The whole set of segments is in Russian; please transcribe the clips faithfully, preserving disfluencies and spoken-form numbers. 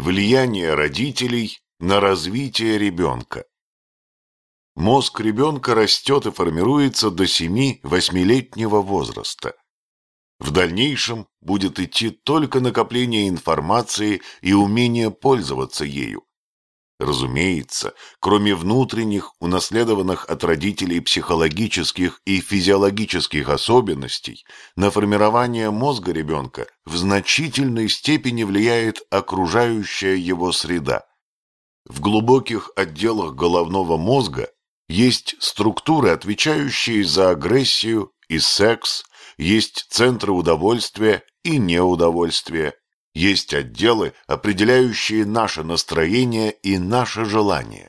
Влияние родителей на развитие ребенка. Мозг ребенка растет и формируется до семи-восьмилетнего возраста. В дальнейшем будет идти только накопление информации и умение пользоваться ею. Разумеется, кроме внутренних, унаследованных от родителей психологических и физиологических особенностей, на формирование мозга ребенка в значительной степени влияет окружающая его среда. В глубоких отделах головного мозга есть структуры, отвечающие за агрессию и секс, есть центры удовольствия и неудовольствия, есть отделы, определяющие наше настроение и наше желание.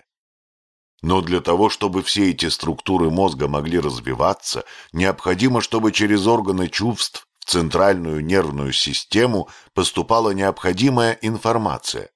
Но для того, чтобы все эти структуры мозга могли развиваться, необходимо, чтобы через органы чувств в центральную нервную систему поступала необходимая информация.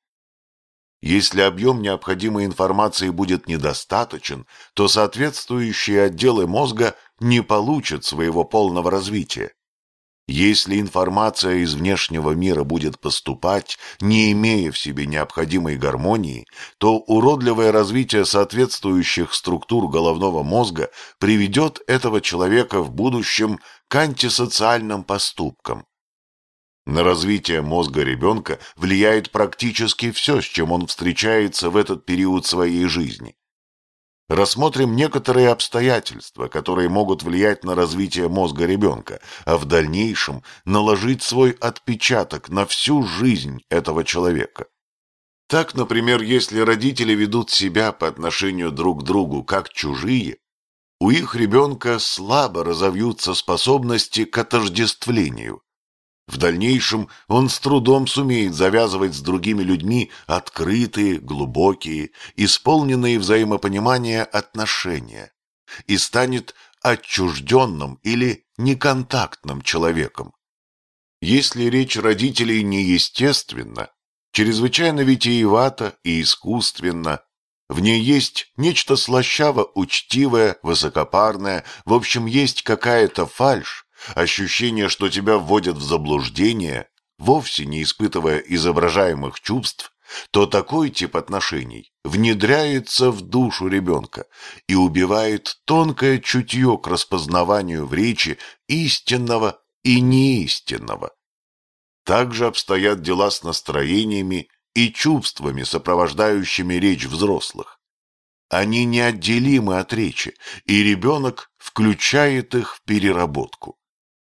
Если объем необходимой информации будет недостаточен, то соответствующие отделы мозга не получат своего полного развития. Если информация из внешнего мира будет поступать, не имея в себе необходимой гармонии, то уродливое развитие соответствующих структур головного мозга приведет этого человека в будущем к антисоциальным поступкам. На развитие мозга ребенка влияет практически все, с чем он встречается в этот период своей жизни. Рассмотрим некоторые обстоятельства, которые могут влиять на развитие мозга ребенка, а в дальнейшем наложить свой отпечаток на всю жизнь этого человека. Так, например, если родители ведут себя по отношению друг к другу как чужие, у их ребенка слабо разовьются способности к отождествлению. В дальнейшем он с трудом сумеет завязывать с другими людьми открытые, глубокие, исполненные взаимопонимания отношения и станет отчужденным или неконтактным человеком. Если речь родителей неестественна, чрезвычайно витиевата и искусственна, в ней есть нечто слащаво-учтивое, высокопарное, в общем, есть какая-то фальшь, ощущение, что тебя вводят в заблуждение, вовсе не испытывая изображаемых чувств, то такой тип отношений внедряется в душу ребенка и убивает тонкое чутье к распознаванию в речи истинного и неистинного. Также обстоят дела с настроениями и чувствами, сопровождающими речь взрослых. Они неотделимы от речи, и ребенок включает их в переработку.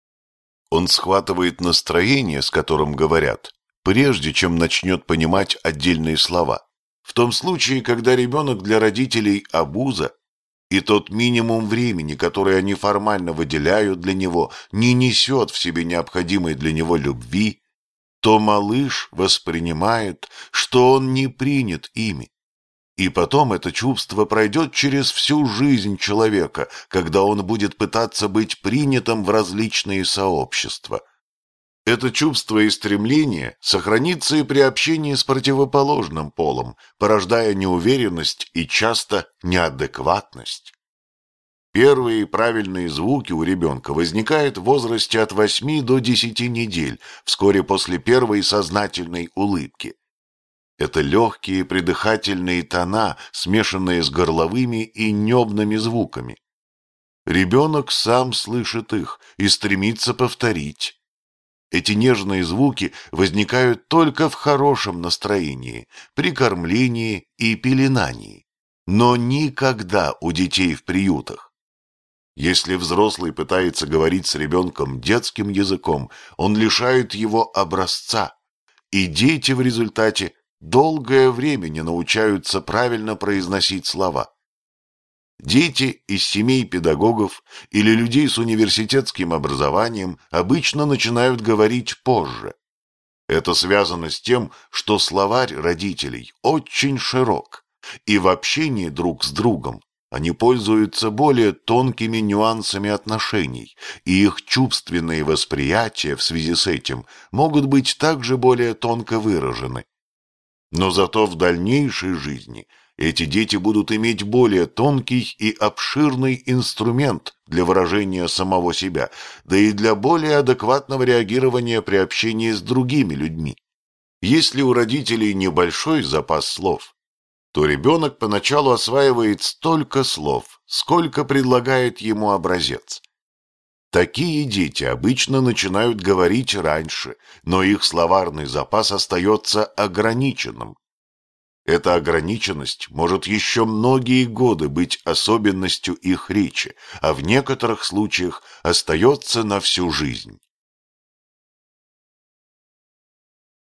Он схватывает настроение, с которым говорят, прежде чем начнет понимать отдельные слова. В том случае, когда ребенок для родителей обуза, и тот минимум времени, который они формально выделяют для него, не несет в себе необходимой для него любви, то малыш воспринимает, что он не принят ими. И потом это чувство пройдет через всю жизнь человека, когда он будет пытаться быть принятым в различные сообщества. Это чувство и стремление сохранится и при общении с противоположным полом, порождая неуверенность и часто неадекватность. Первые правильные звуки у ребенка возникают в возрасте от восьми до десяти недель, вскоре после первой сознательной улыбки. Это легкие придыхательные тона, смешанные с горловыми и небными звуками. Ребенок сам слышит их и стремится повторить. Эти нежные звуки возникают только в хорошем настроении, при кормлении и пеленании, но никогда у детей в приютах. Если взрослый пытается говорить с ребенком детским языком, он лишает его образца, и дети в результате долгое время не научаются правильно произносить слова. Дети из семей педагогов или людей с университетским образованием обычно начинают говорить позже. Это связано с тем, что словарь родителей очень широк, и в общении друг с другом они пользуются более тонкими нюансами отношений, и их чувственные восприятия в связи с этим могут быть также более тонко выражены. Но зато в дальнейшей жизни эти дети будут иметь более тонкий и обширный инструмент для выражения самого себя, да и для более адекватного реагирования при общении с другими людьми. Если у родителей небольшой запас слов, то ребенок поначалу осваивает столько слов, сколько предлагает ему образец. Такие дети обычно начинают говорить раньше, но их словарный запас остается ограниченным. Эта ограниченность может еще многие годы быть особенностью их речи, а в некоторых случаях остается на всю жизнь.